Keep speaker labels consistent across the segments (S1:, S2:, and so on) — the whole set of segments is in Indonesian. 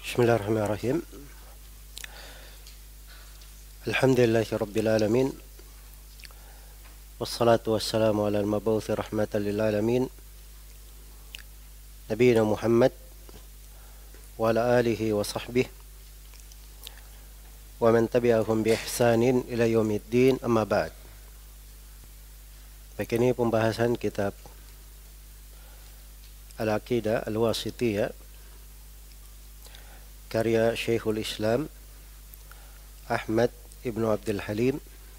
S1: Bismillahirrahmanirrahim. Alhamdulillahi Rabbil Alamin. Wassalatu wassalamu ala al-mabawthi rahmatan lil alamin. Nabiina Muhammad wa ala alihi wa sahbihi wa man tabi'ahum bi ihsanin ila yaumiddin, amma ba'd. Baik, ini pembahasan kitab Al-Aqidah Al-Wasithiyah karya Syekhul Islam Ahmad Ibn Abdul Halim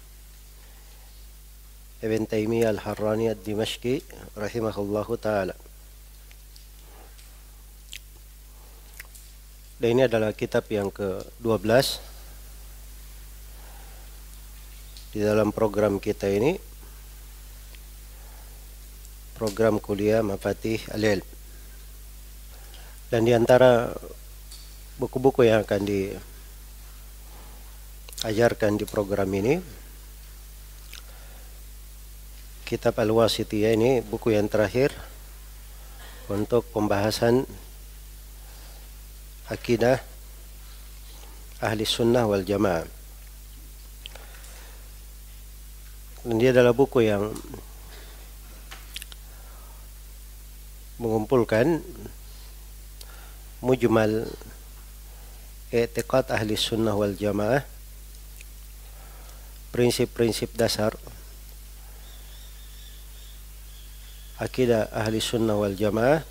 S1: Ibn Taymiyah Al-Harrani Ad-Dimashqi rahimahullahu ta'ala. Dan ini adalah kitab yang ke-12 di dalam program kita ini, program kuliah Mafatih Al-Ilm. Dan di antara buku-buku yang akan diajarkan di program ini, kitab Al-Wasithiyah ini buku yang terakhir untuk pembahasan akidah ahli sunnah wal jamaah. Dan dia adalah buku yang mengumpulkan mujmal i'tiqad ahli sunnah wal jamaah, prinsip-prinsip dasar akidah ahli sunnah wal jamaah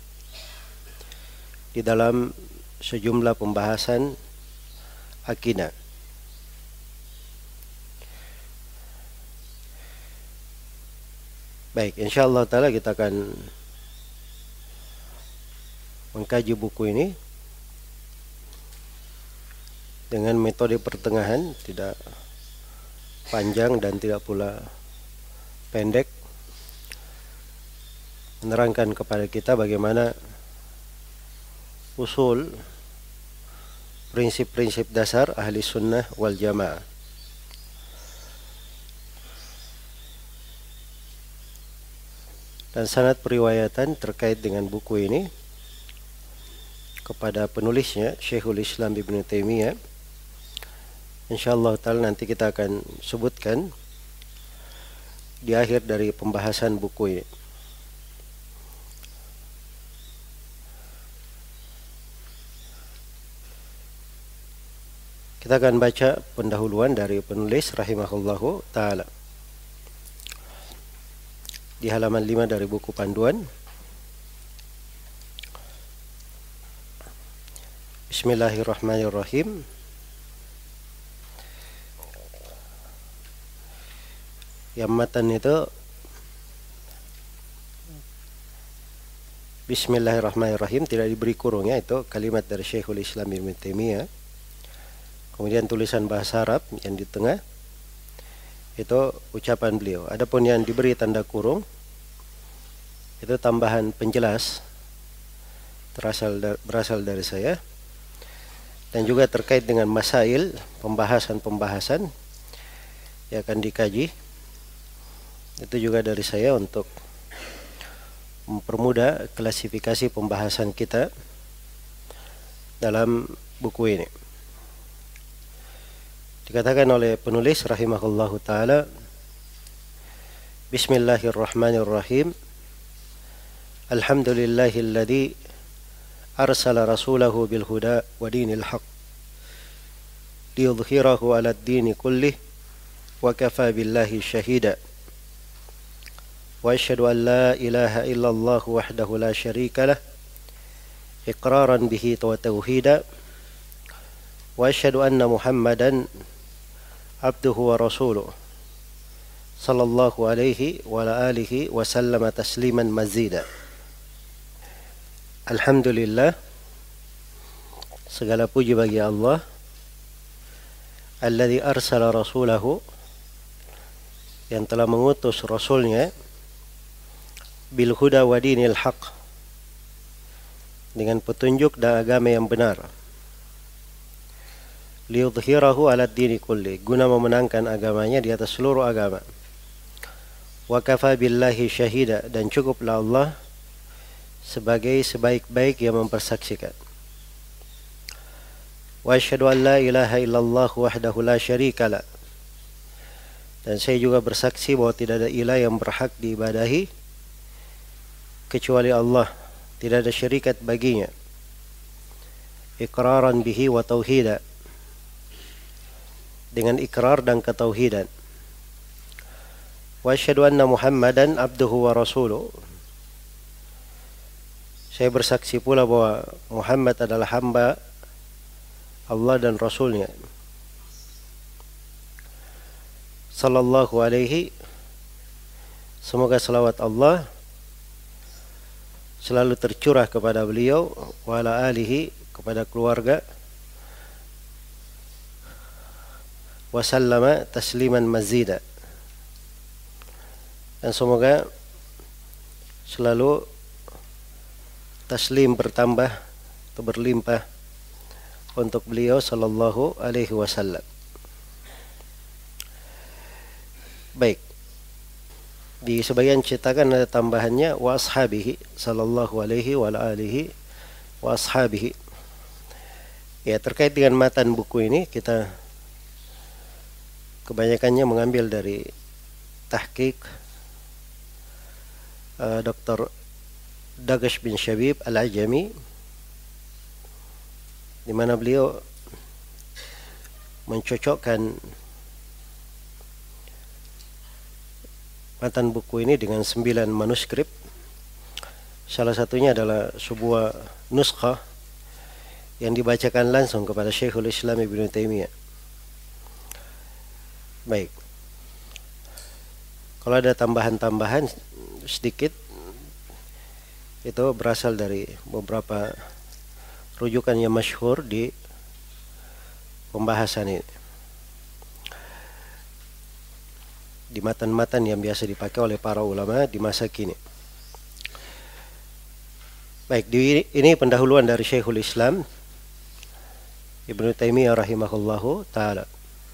S1: di dalam sejumlah pembahasan akidah. Baik, insyaallah ta'ala kita akan mengkaji buku ini dengan metode pertengahan, tidak panjang dan tidak pula pendek, menerangkan kepada kita bagaimana usul prinsip-prinsip dasar ahli sunnah wal jamaah. Dan sanad periwayatan terkait dengan buku ini kepada penulisnya Syekhul Islam Ibn Taymiyah, insyaallah ta'ala nanti kita akan sebutkan di akhir dari pembahasan buku ini. Kita akan baca pendahuluan dari penulis rahimahullahu ta'ala di halaman 5 dari buku panduan. Bismillahirrahmanirrahim. Yang matan itu Bismillahirrahmanirrahim, tidak diberi kurung, ya, itu kalimat dari Syekhul Islam Ibn Taymiyah. Kemudian tulisan bahasa Arab yang di tengah itu ucapan beliau. Adapun yang diberi tanda kurung itu tambahan penjelas berasal dari saya, dan juga terkait dengan masail, pembahasan-pembahasan yang akan dikaji. Itu juga dari saya untuk mempermudah klasifikasi pembahasan kita dalam buku ini. Dikatakan oleh penulis rahimahullahu ta'ala, Bismillahirrahmanirrahim. Alhamdulillahilladzi arsala rasulahu bil huda wa dinil haq liyudhhirahu 'ala ad-din kullih wa kafa billahi shahida. Wa asyhadu an la ilaha illallah wahdahu la syarika lah iqraran bihi wa tauhida. Wa asyhadu anna Muhammadan abduhu wa rasuluh sallallahu alaihi wa ala alihi wa sallama tasliman mazida. Alhamdulillah, segala puji bagi Allah, alladzi arsala rasulahu, yang telah mengutus rasulnya, bil huda wa dinil haq, dengan petunjuk dan agama yang benar, liyudhhirahu 'ala ad-dini kulli, guna memenangkan agamanya di atas seluruh agama. Wa kafa billahi syahida, dan cukuplah Allah sebagai sebaik-baik yang mempersaksikan. Wa asyhadu an la ilaha illallah wahdahu la syarikalah. Dan saya juga bersaksi bahwa tidak ada ilah yang berhak diibadahi kecuali Allah, tidak ada syarikat baginya. Iqraran bihi wa tauhida, dengan ikrar dan ketauhidan. Wa asyhadu anna Muhammadan abduhu wa rasuluh. Saya bersaksi pula bahwa Muhammad adalah hamba Allah dan Rasulnya. Sallallahu alaihi, semoga salawat Allah selalu tercurah kepada beliau, wa ala alihi, kepada keluarga, wa sallama tasliman mazida, dan semoga selalu taslim bertambah atau berlimpah untuk beliau sallallahu alaihi wasallam. Baik, di sebagian cetakan ada tambahannya wa ashabihi sallallahu alaihi wa alihi wa ashabihi. Ya, terkait dengan matan buku ini, kita kebanyakannya mengambil dari tahqiq Dr. Dagash bin Shabib Al-Ajami, di mana beliau mencocokkan matan buku ini dengan 9 manuskrip. Salah satunya adalah sebuah nuskhah yang dibacakan langsung kepada Syekhul Islam Ibn Taimiyah. Baik, kalau ada tambahan-tambahan sedikit, itu berasal dari beberapa rujukan yang masyhur di pembahasan ini, di matan-matan yang biasa dipakai oleh para ulama di masa kini. Baik, ini pendahuluan dari Syekhul Islam Ibn Taimiyah rahimahullahu ta'ala.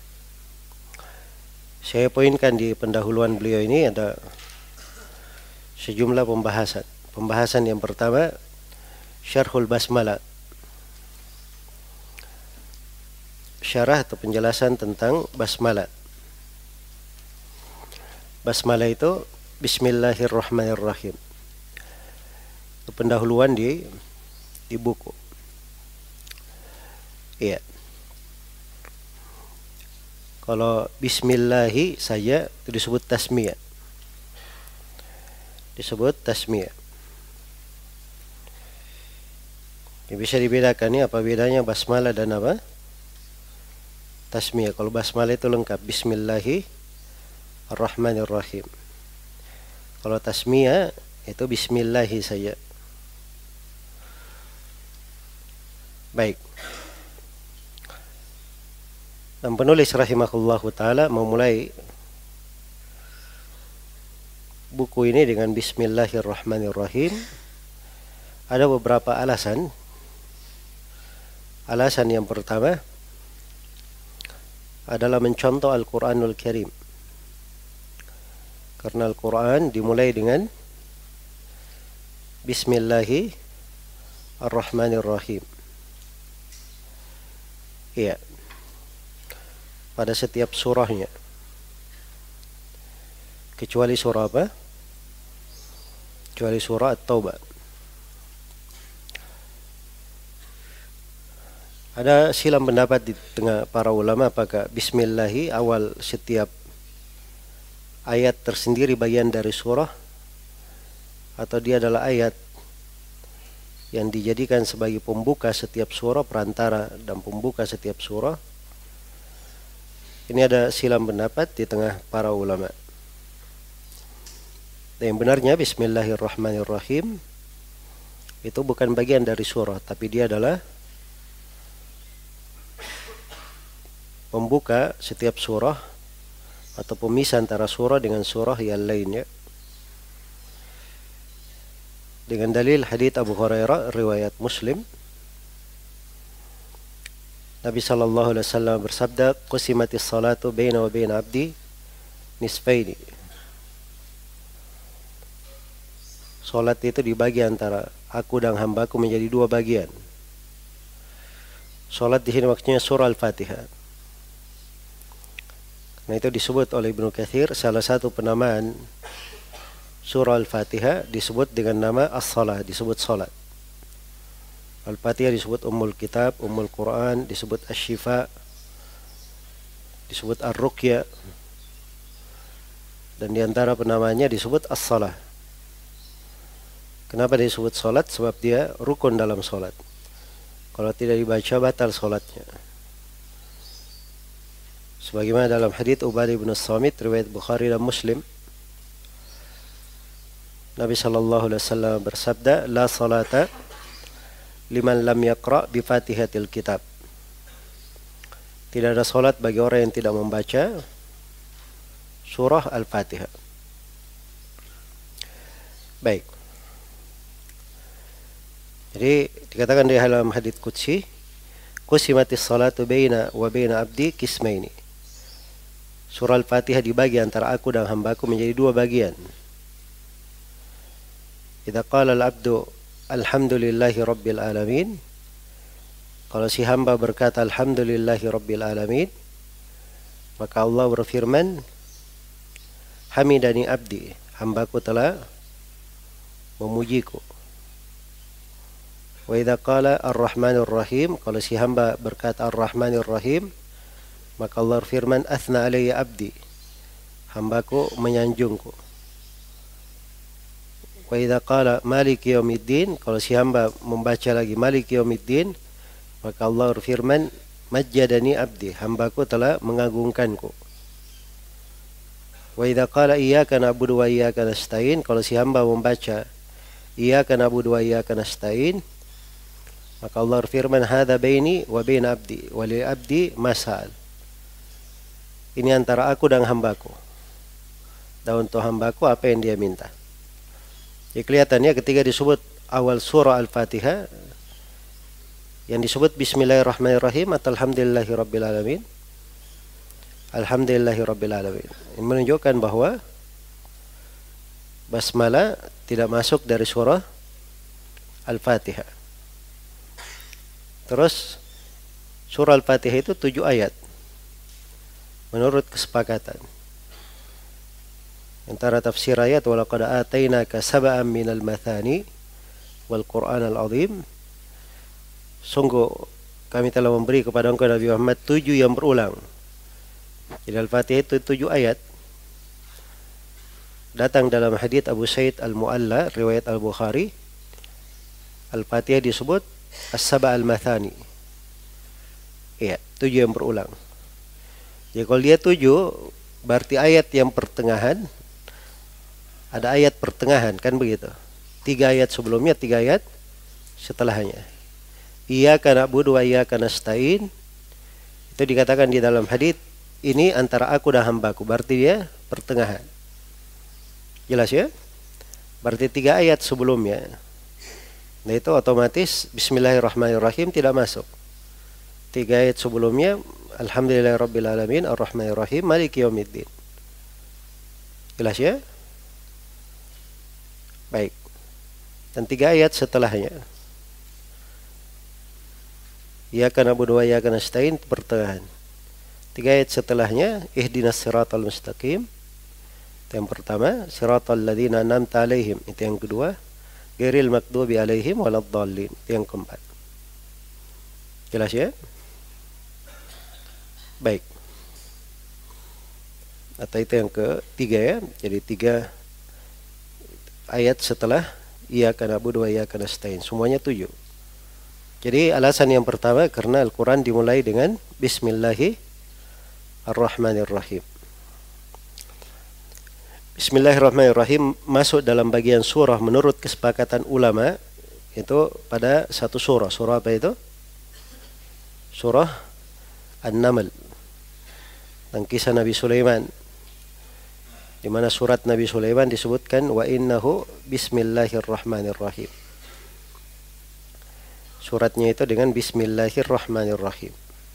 S1: Saya poinkan di pendahuluan beliau ini ada sejumlah pembahasan. Pembahasan yang pertama, Syarhul Basmalah, syarah atau penjelasan tentang basmalah. Basmalah itu Bismillahirrahmanirrahim. Itu pendahuluan di buku. Iya. Kalau Bismillahi saja itu disebut tasmiyah. Disebut tasmiyah. Ya, bisa dibedakan ya, apa bedanya basmalah dan apa? Tasmiyah. Kalau basmalah itu lengkap Bismillahirrahmanirrahim. Kalau tasmiyah itu Bismillahi saja. Baik. Dan penulis rahimahullahu ta'ala memulai buku ini dengan Bismillahirrahmanirrahim. Ada beberapa alasan. Alasan yang pertama adalah mencontoh Al-Quranul Karim. Karena Al-Quran dimulai dengan Bismillahirrahmanirrahim. Iya. Pada setiap surahnya. Kecuali surah apa? Kecuali surah At-Taubah. Ada silang pendapat di tengah para ulama apakah Bismillahi awal setiap ayat tersendiri bagian dari surah, atau dia adalah ayat yang dijadikan sebagai pembuka setiap surah, perantara dan pembuka setiap surah. Ini ada silang pendapat di tengah para ulama. Dan yang benarnya Bismillahirrahmanirrahim itu bukan bagian dari surah, tapi dia adalah pembuka setiap surah atau pemisah antara surah dengan surah yang lainnya. Dengan dalil hadits Abu Hurairah riwayat Muslim, Nabi sallallahu alaihi wasallam bersabda, "Qusimatis salatu baina wa baina 'abdi nisfaini." Salat itu dibagi antara aku dan hambaku menjadi dua bagian. Salat di sini maksudnya surah Al-Fatihah. Nah, itu disebut oleh Ibnu Katsir salah satu penamaan surah Al-Fatihah disebut dengan nama as-salah, disebut salat. Al-Fatihah disebut Ummul Kitab, Ummul Quran, disebut Asy-Syifa, disebut Ar-Ruqyah. Dan diantara penamanya disebut as-salah. Kenapa disebut salat? Sebab dia rukun dalam salat. Kalau tidak dibaca batal salatnya. Sebagaimana dalam hadits Ubadah bin Samit riwayat Bukhari dan Muslim, Nabi sallallahu alaihi wasallam bersabda, "La salata liman lam yaqra bi Fatihatil Kitab." Tidak ada salat bagi orang yang tidak membaca surah Al-Fatihah. Baik. Jadi dikatakan di dalam hadits qudsi, "Qusimatis salatu baina wa baina abdi qismaini." Surah Al-Fatihah dibagi antara aku dan hambaku menjadi dua bagian. Idza qala al-'abdu alhamdulillahi rabbil alamin, kalau si hamba berkata alhamdulillahi rabbil alamin, maka Allah berfirman, hamidani abdi, hambaku telah memujiku. Wa idza qala ar-rahmanir rahim, kalau si hamba berkata ar-rahmanir rahim, maka Allah firman athna alayya abdi, hambaku menyanjungku. Wa idza qala maliki yaumiddin, kalau si hamba membaca lagi maliki yaumiddin, maka Allah firman majjadani abdi, hambaku telah mengagungkanku. Wa idza qala iyyaka na'budu wa iyyaka nasta'in, kalau si hamba membaca iyyaka na'budu wa iyyaka nasta'in, maka Allah firman hadza baini wa baina abdi wa li abdi masal. Ini antara aku dan hambaku. Dan untuk hambaku apa yang dia minta. Jadi kelihatannya ketika disebut awal surah Al-Fatihah yang disebut bismillahirrahmanirrahim atau alhamdulillahirabbil alamin. Alhamdulillahirabbil alamin. Ini menunjukkan bahwa basmalah tidak masuk dari surah Al-Fatihah. Terus surah Al-Fatihah itu 7 ayat menurut kesepakatan. Antara tafsir ayat walaqad atainaka sab'an minal mathani wal Qur'anal azim, sungguh kami telah memberi kepada engkau Nabi Muhammad 7 yang berulang. Jadi Al-Fatihah itu 7 ayat. Datang dalam hadits Abu Sa'id Al-Mu'alla riwayat Al-Bukhari, Al-Fatihah disebut As-Saba' Al-Mathani. Iya, 7 yang berulang. Jadi kalau dia 7, berarti ayat yang pertengahan, ada ayat pertengahan, kan begitu. 3 ayat sebelumnya, 3 ayat setelahnya. Iyyaka na'budu wa iyyaka nasta'in, itu dikatakan di dalam hadits, ini antara aku dan hambaku, berarti dia pertengahan. Jelas ya? Berarti 3 ayat sebelumnya. Nah itu otomatis bismillahirrahmanirrahim tidak masuk. 3 ayat sebelumnya alhamdulillahirabbil alamin arrahmanirrahim maliki yaumiddin. Jelas ya? Baik. Dan 3 ayat setelahnya, iyyaka na'budu wa iyyaka nasta'in, pertengahan. 3 ayat setelahnya ihdinas siratal mustaqim, itu yang pertama. Siratal ladzina an'amta alaihim, itu yang kedua. Ghairil maghdubi alaihim waladdallin, itu yang keempat. Jelas ya? Baik. Atau itu yang ketiga ya. Jadi 3 ayat setelah iyyaka na'budu wa iyyaka nasta'in, semuanya 7. Jadi alasan yang pertama karena Al-Quran dimulai dengan Bismillahirrahmanirrahim. Bismillahirrahmanirrahim masuk dalam bagian surah menurut kesepakatan ulama itu pada satu surah. Surah apa itu? Surah An-Naml. Dan kisah Nabi Sulaiman, di mana surat Nabi Sulaiman disebutkan wa innahu bismillahirrahmanirrahim. Suratnya itu dengan bismillahirrahmanirrahim.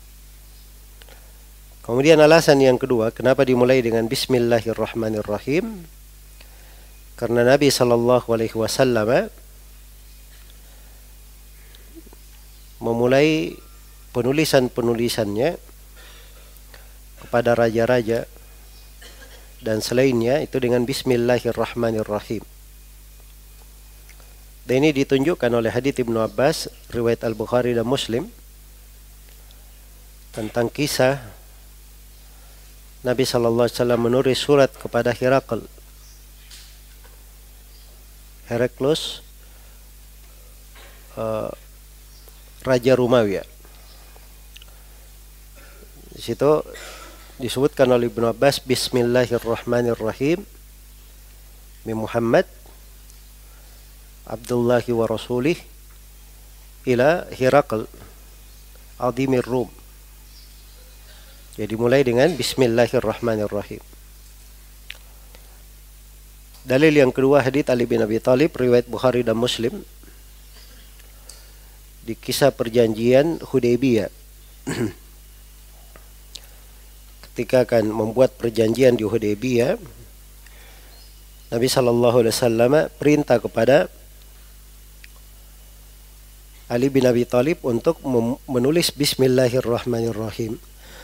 S1: Kemudian alasan yang kedua, kenapa dimulai dengan bismillahirrahmanirrahim? Karena Nabi sallallahu alaihi wasallam memulai penulisan-penulisannya kepada raja-raja dan selainnya itu dengan Bismillahirrahmanirrahim. Dan ini ditunjukkan oleh hadits Ibnu Abbas, riwayat Al-Bukhari dan Muslim, tentang kisah Nabi sallallahu alaihi wasallam menulis surat kepada Heraklus, Raja Romawi. Di situ disebutkan oleh Ibnu Abbas, Bismillahirrahmanirrahim, min Muhammad Abdullahi wa Rasulih ila Herakl Azimir Rum. Jadi mulai dengan Bismillahirrahmanirrahim. Dalil yang kedua, hadits Ali bin Abi Thalib, riwayat Bukhari dan Muslim, di kisah perjanjian Hudaybiyah. Ketika akan membuat perjanjian di Hudaybiyah, Nabi sallallahu alaihi wasallam perintah kepada Ali bin Abi Thalib untuk menulis Bismillahirrahmanirrahim.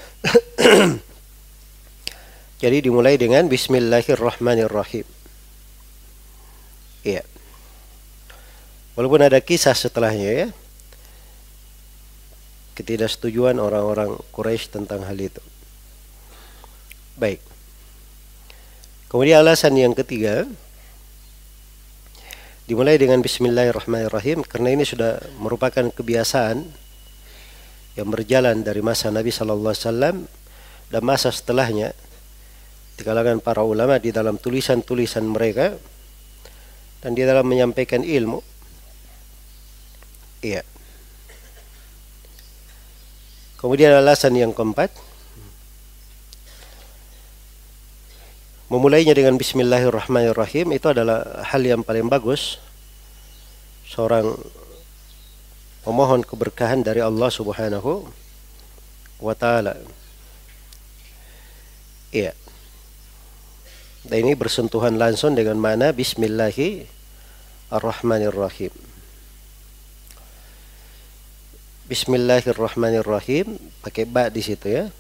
S1: Jadi dimulai dengan Bismillahirrahmanirrahim. Iya. Walaupun ada kisah setelahnya ya, ketidaksetujuan orang-orang Quraisy tentang hal itu. Baik. Kemudian alasan yang ketiga, dimulai dengan Bismillahirrahmanirrahim karena ini sudah merupakan kebiasaan yang berjalan dari masa Nabi sallallahu alaihi wasallam dan masa setelahnya di kalangan para ulama di dalam tulisan-tulisan mereka dan di dalam menyampaikan ilmu. Iya. Kemudian alasan yang keempat, memulainya dengan Bismillahirrahmanirrahim itu adalah hal yang paling bagus seorang memohon keberkahan dari Allah Subhanahu wa Ta'ala. Iya. Dan ini bersentuhan langsung dengan makna Bismillahirrahmanirrahim. Bismillahirrahmanirrahim pakai ba di situ ya.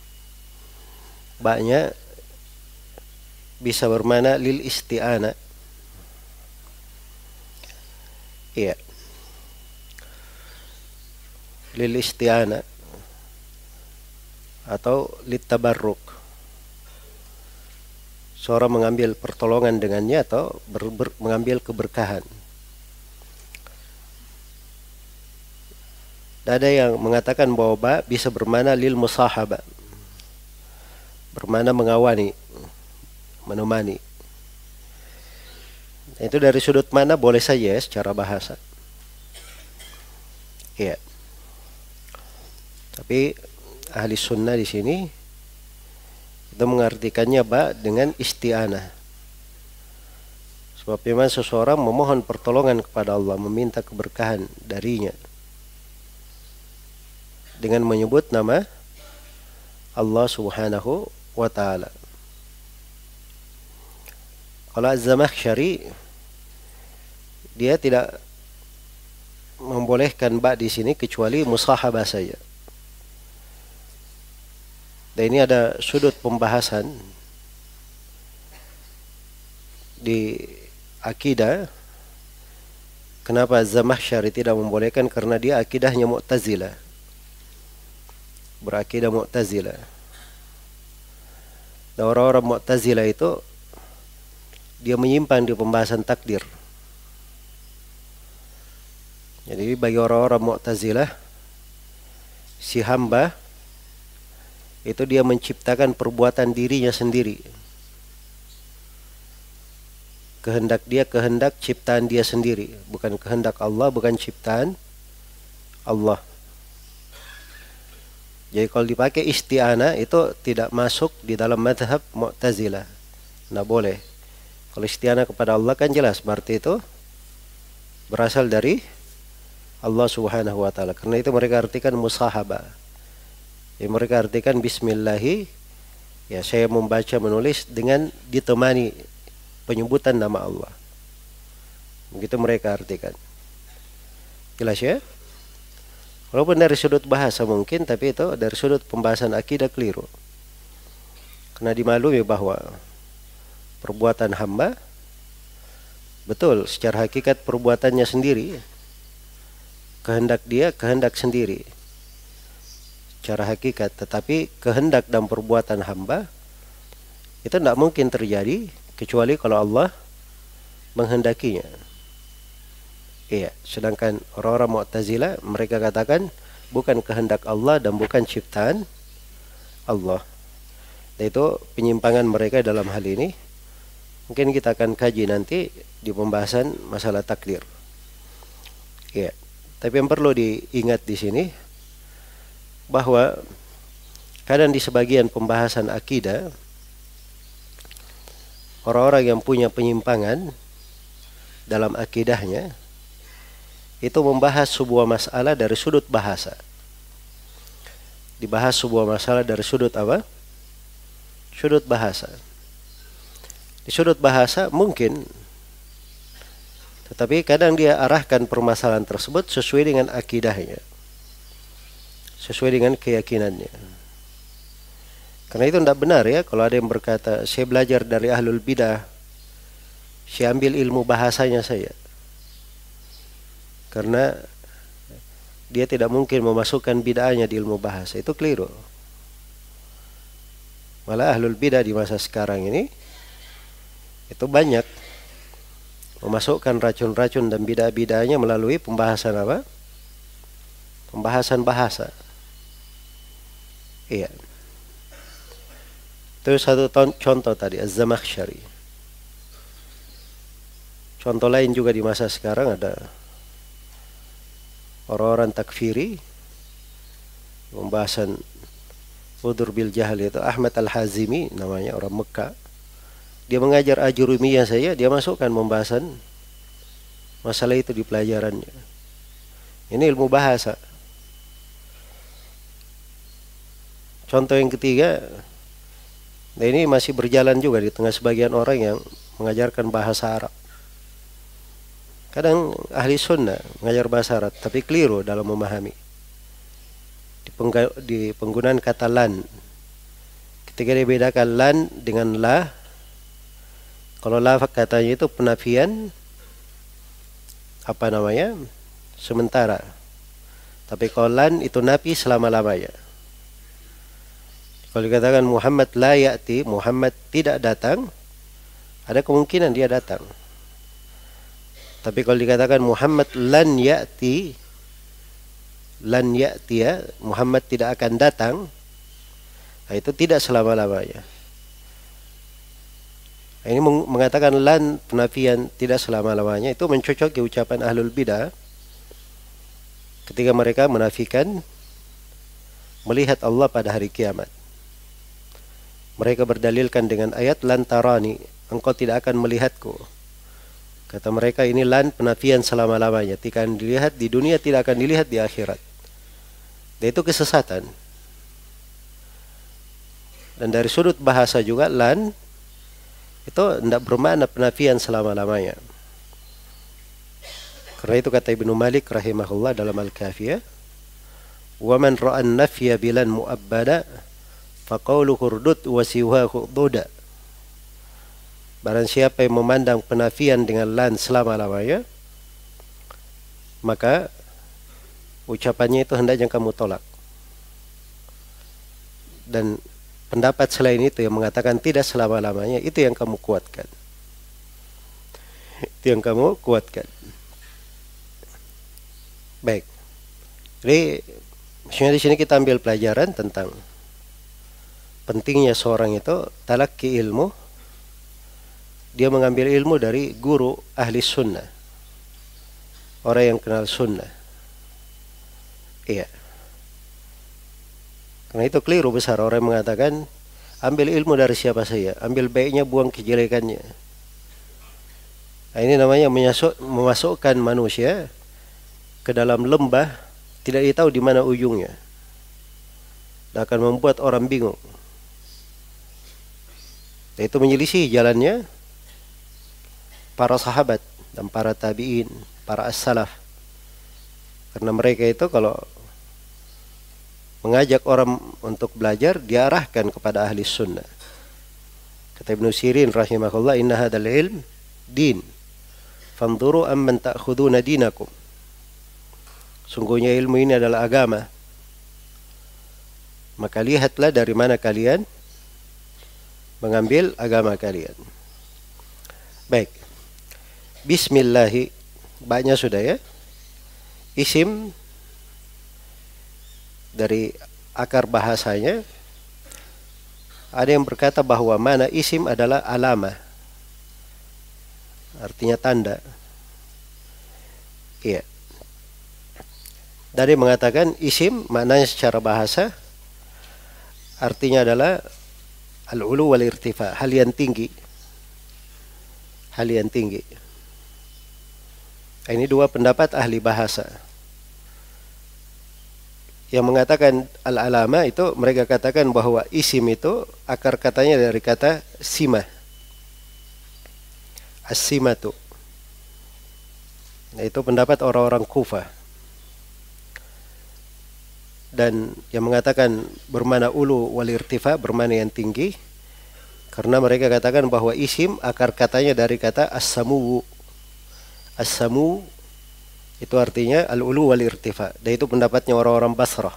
S1: Ba-nya bisa bermakna lil isti'ana. Iya. Lil isti'ana atau lit tabarruk. Seorang mengambil pertolongan dengannya atau mengambil keberkahan. Dan ada yang mengatakan bahwa ba bisa bermakna lil musahaba, bermakna mengawani, menemani. Itu dari sudut mana boleh saja ya, secara bahasa. Iya. Tapi ahli sunnah di sini itu mengartikannya ba dengan isti'anah. Sebab memang seseorang memohon pertolongan kepada Allah, meminta keberkahan darinya dengan menyebut nama Allah Subhanahu wa Ta'ala. Kalau Az-Zamakhsyari dia tidak membolehkan ba di sini kecuali musahabah saja. Dan ini ada sudut pembahasan di akidah. Kenapa Az-Zamakhsyari tidak membolehkan? Karena dia akidahnya Mu'tazilah, berakidah Mu'tazilah. Dan orang-orang Mu'tazilah itu dia menyimpan di pembahasan takdir. Jadi bagi orang-orang Mu'tazilah, si hamba itu dia menciptakan perbuatan dirinya sendiri. Kehendak dia, kehendak ciptaan dia sendiri, bukan kehendak Allah, bukan ciptaan Allah. Jadi kalau dipakai isti'anah itu tidak masuk di dalam mazhab Mu'tazilah. Nah boleh. Kalau isti'anah kepada Allah kan jelas berarti itu berasal dari Allah Subhanahu wa Ta'ala. Karena itu mereka artikan musahabah. Ya, mereka artikan bismillahi, ya saya membaca menulis dengan ditemani penyebutan nama Allah. Begitu mereka artikan. Jelas ya? Walaupun dari sudut bahasa mungkin, tapi itu dari sudut pembahasan akidah keliru. Karena dimaklumi bahwa perbuatan hamba, betul, secara hakikat perbuatannya sendiri, kehendak dia, kehendak sendiri secara hakikat. Tetapi kehendak dan perbuatan hamba itu tidak mungkin terjadi kecuali kalau Allah menghendakinya. Iya, sedangkan orang-orang Mu'tazilah mereka katakan bukan kehendak Allah dan bukan ciptaan Allah. Dan itu penyimpangan mereka dalam hal ini. Mungkin kita akan kaji nanti di pembahasan masalah takdir. Iya, tapi yang perlu diingat di sini bahwa kadang di sebagian pembahasan akidah orang-orang yang punya penyimpangan dalam akidahnya itu membahas sebuah masalah dari sudut bahasa. Dibahas sebuah masalah dari sudut apa? Sudut bahasa. Di sudut bahasa mungkin, tetapi kadang dia arahkan permasalahan tersebut sesuai dengan akidahnya, sesuai dengan keyakinannya. Karena itu tidak benar ya kalau ada yang berkata, saya belajar dari ahlul bidah, saya ambil ilmu bahasanya saya. Karena dia tidak mungkin memasukkan bid'ahnya di ilmu bahasa. Itu keliru. Malah ahlul bidah di masa sekarang ini itu banyak memasukkan racun-racun dan bid'ah-bid'ahnya melalui pembahasan apa? Pembahasan bahasa. Iya. Itu satu contoh tadi, Az-Zamakhsyari. Contoh lain juga di masa sekarang ada orang-orang takfiri, pembahasan udzur bil jahal, itu Ahmad Al-Hazimi namanya, orang Mekah. Dia mengajar Ajurumiyah saya, dia masukkan pembahasan masalah itu di pelajarannya. Ini ilmu bahasa. Contoh yang ketiga, nah ini masih berjalan juga di tengah sebagian orang yang mengajarkan bahasa Arab. Kadang ahli sunnah mengajar bahasa Arab, tapi keliru dalam memahami. Di penggunaan kata lan. Ketika dia bedakan lan dengan la, kalau la katanya itu penafian, sementara. Tapi kalau lan itu nafi selama-lamanya. Kalau dikatakan Muhammad la ya'ti, Muhammad tidak datang, ada kemungkinan dia datang. Tapi kalau dikatakan Muhammad lan ya'ti, ya, Muhammad tidak akan datang, nah itu tidak selama-lamanya. Nah, ini mengatakan lan penafian tidak selama-lamanya, itu mencocoki ucapan ahlul bidah ketika mereka menafikan melihat Allah pada hari kiamat. Mereka berdalilkan dengan ayat lan tarani, engkau tidak akan melihatku. Kata mereka ini lan penafian selama-lamanya, tidak akan dilihat di dunia, tidak akan dilihat di akhirat. Dan itu kesesatan. Dan dari sudut bahasa juga lan itu tidak bermakna penafian selama-lamanya. Karena itu kata Ibnu Malik rahimahullah dalam Al-Kafiyah, "Wa man ra'a an-nafya bilan mu'abbada faqauluhu urdud wa siwahu duda." Barang siapa yang memandang penafian dengan lan selama-lamanya, maka ucapannya itu hendaknya kamu tolak. Dan pendapat selain itu yang mengatakan tidak selama-lamanya, itu yang kamu kuatkan. Itu yang kamu kuatkan. Baik. Jadi, maksudnya di sini kita ambil pelajaran tentang pentingnya seorang itu talaqi ilmu. Dia mengambil ilmu dari guru ahli sunnah, orang yang kenal sunnah. Iya. Karena itu keliru besar orang yang mengatakan ambil ilmu dari siapa saja, ambil baiknya, buang kejelekannya. Nah, ini namanya memasukkan manusia ke dalam lembah, tidak tahu di mana ujungnya. Dan akan membuat orang bingung. Dan itu menyelisih jalannya para sahabat dan para tabi'in, para as-salaf. Karena mereka itu kalau mengajak orang untuk belajar, diarahkan kepada ahli sunnah. Kata Ibnu Sirin rahimahullah, inna hadzal ilm din, fanzuru amman ta'khuduna dinakum. Sungguhnya ilmu ini adalah agama, maka lihatlah dari mana kalian mengambil agama kalian. Baik. Bismillahi, banyak sudah ya. Isim dari akar bahasanya, ada yang berkata bahwa mana isim adalah alamah, artinya tanda. Iya. Dari mengatakan isim maknanya secara bahasa artinya adalah al-ulu wal irtifa, hal yang tinggi. Hal yang tinggi. Ini dua pendapat ahli bahasa. Yang mengatakan al-alama itu, mereka katakan bahwa isim itu akar katanya dari kata sima. As-simatu. Nah, itu pendapat orang-orang Kufah. Dan yang mengatakan bermana ulu wal irtifa, bermana yang tinggi, karena mereka katakan bahwa isim akar katanya dari kata as-samu. As-samu itu artinya al-ulu wal irtifa. Dan itu pendapatnya orang-orang Basrah.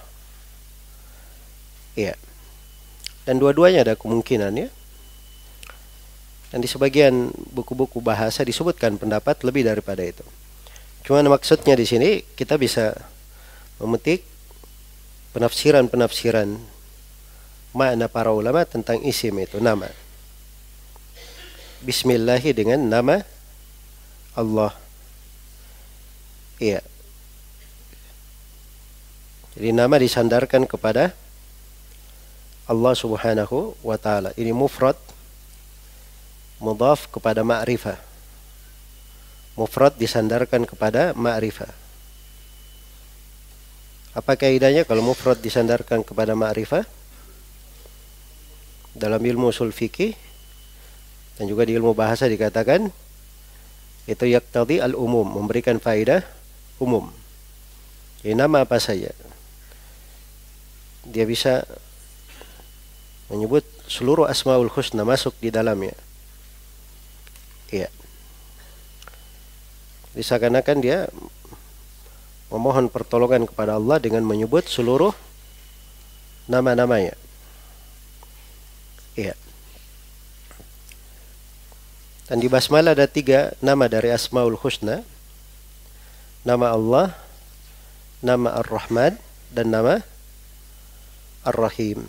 S1: Iya. Dan dua-duanya ada kemungkinan ya. Dan di sebagian buku-buku bahasa disebutkan pendapat lebih daripada itu. Cuma maksudnya di sini kita bisa memetik penafsiran-penafsiran makna para ulama tentang isim itu, nama. Bismillahi dengan nama Allah. Iya. Jadi nama disandarkan kepada Allah Subhanahu wa ta'ala. Ini mufrad mudhaf kepada ma'rifah. Mufrad disandarkan kepada ma'rifah. Apa kaidahnya kalau mufrad disandarkan kepada ma'rifah? Dalam ilmu usul fikih dan juga di ilmu bahasa dikatakan itu yaqtadi al-umum, memberikan faedah umum. Jadi nama apa saja dia bisa menyebut seluruh asmaul husna masuk di dalamnya. Iya. Seakan-akan dia memohon pertolongan kepada Allah dengan menyebut seluruh nama-namanya. Iya. Dan di basmalah ada 3 nama dari asmaul husna. Nama Allah, nama Ar-Rahman, dan nama Ar-Rahim.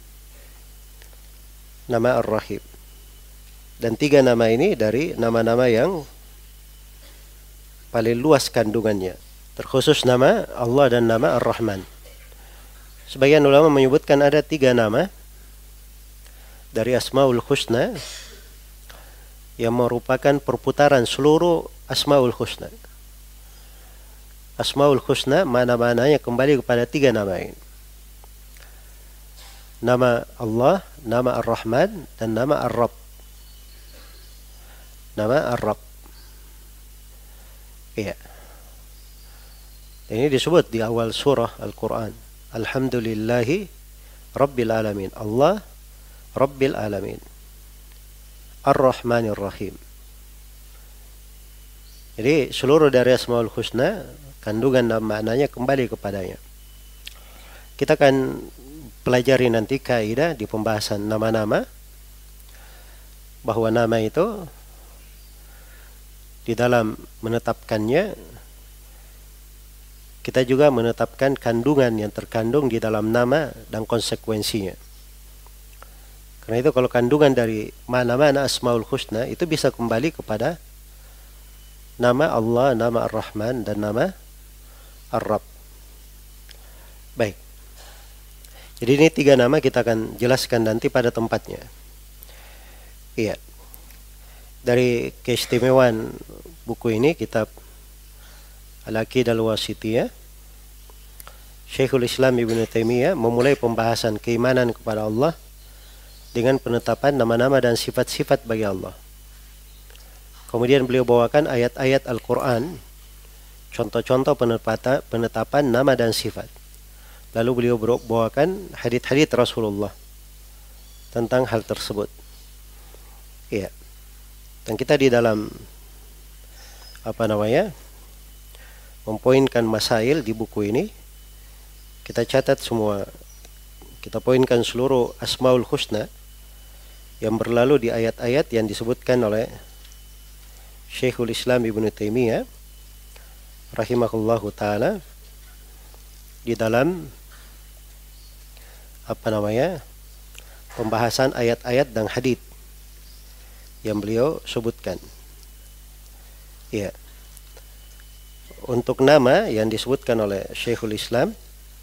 S1: Nama Ar-Rahim. Dan 3 nama ini dari nama-nama yang paling luas kandungannya. Terkhusus nama Allah dan nama Ar-Rahman. Sebagian ulama menyebutkan ada 3 nama dari Asmaul Husna yang merupakan perputaran seluruh Asmaul Husna. Asmaul Husna mana-mananya kembali kepada 3 nama ini. Nama Allah, nama Ar-Rahman, dan nama Ar-Rabb. Nama Ar-Rabb. Iya. Ini disebut di awal surah Al-Quran. Alhamdulillahi Rabbil Alamin. Allah Rabbil Alamin. Ar-Rahmanir Rahim. Jadi seluruh dari Asmaul Husna kandungan dan maknanya kembali kepadanya. Kita akan pelajari nanti kaidah di pembahasan nama-nama, bahwa nama itu di dalam menetapkannya kita juga menetapkan kandungan yang terkandung di dalam nama dan konsekuensinya. Karena itu kalau kandungan dari mana-mana Asmaul Husna itu bisa kembali kepada nama Allah, nama Ar-Rahman, dan nama Ar-Rabb. Baik. Jadi ini 3 nama kita akan jelaskan nanti pada tempatnya. Iya. Dari keistimewaan buku ini, kitab Al-Aqidah Al-Wasithiyah, Syekhul Islam Ibnu Taimiyah memulai pembahasan keimanan kepada Allah dengan penetapan nama-nama dan sifat-sifat bagi Allah. Kemudian beliau bawakan ayat-ayat Al-Quran, contoh-contoh penetapan nama dan sifat. Lalu beliau bawakan hadits-hadits Rasulullah tentang hal tersebut. Iya. Dan kita di dalam mempoinkan masail di buku ini, kita catat semua, kita poinkan seluruh Asmaul Husna yang berlalu di ayat-ayat yang disebutkan oleh Syekhul Islam Ibnu Taimiyah rahimahullahu taala di dalam pembahasan ayat-ayat dan hadits yang beliau sebutkan. Ya. Untuk nama yang disebutkan oleh Syekhul Islam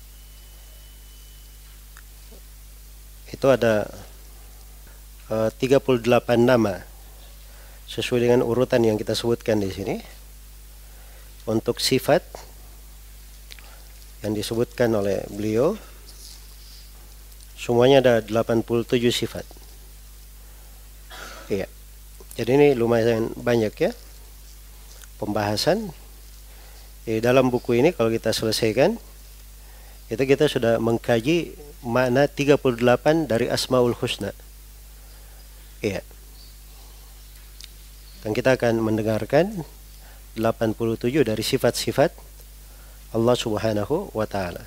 S1: itu ada 38 nama sesuai dengan urutan yang kita sebutkan di sini. Untuk sifat yang disebutkan oleh beliau semuanya ada 87 sifat. Iya. Jadi ini lumayan banyak ya pembahasan. Dalam buku ini kalau kita selesaikan, itu kita sudah mengkaji makna 38 dari Asmaul Husna. Iya. Dan kita akan mendengarkan 87 dari sifat-sifat Allah Subhanahu wa taala.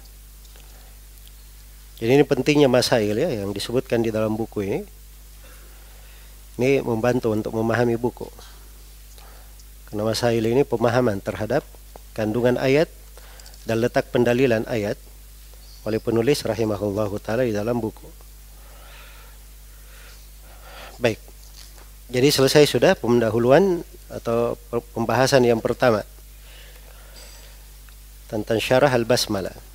S1: Jadi ini pentingnya masail ya yang disebutkan di dalam buku ini. Ini membantu untuk memahami buku. Karena masail ini pemahaman terhadap kandungan ayat dan letak pendalilan ayat oleh penulis rahimahullahu taala di dalam buku. Baik. Jadi selesai sudah pendahuluan atau pembahasan yang pertama tentang syarah al-basmalah.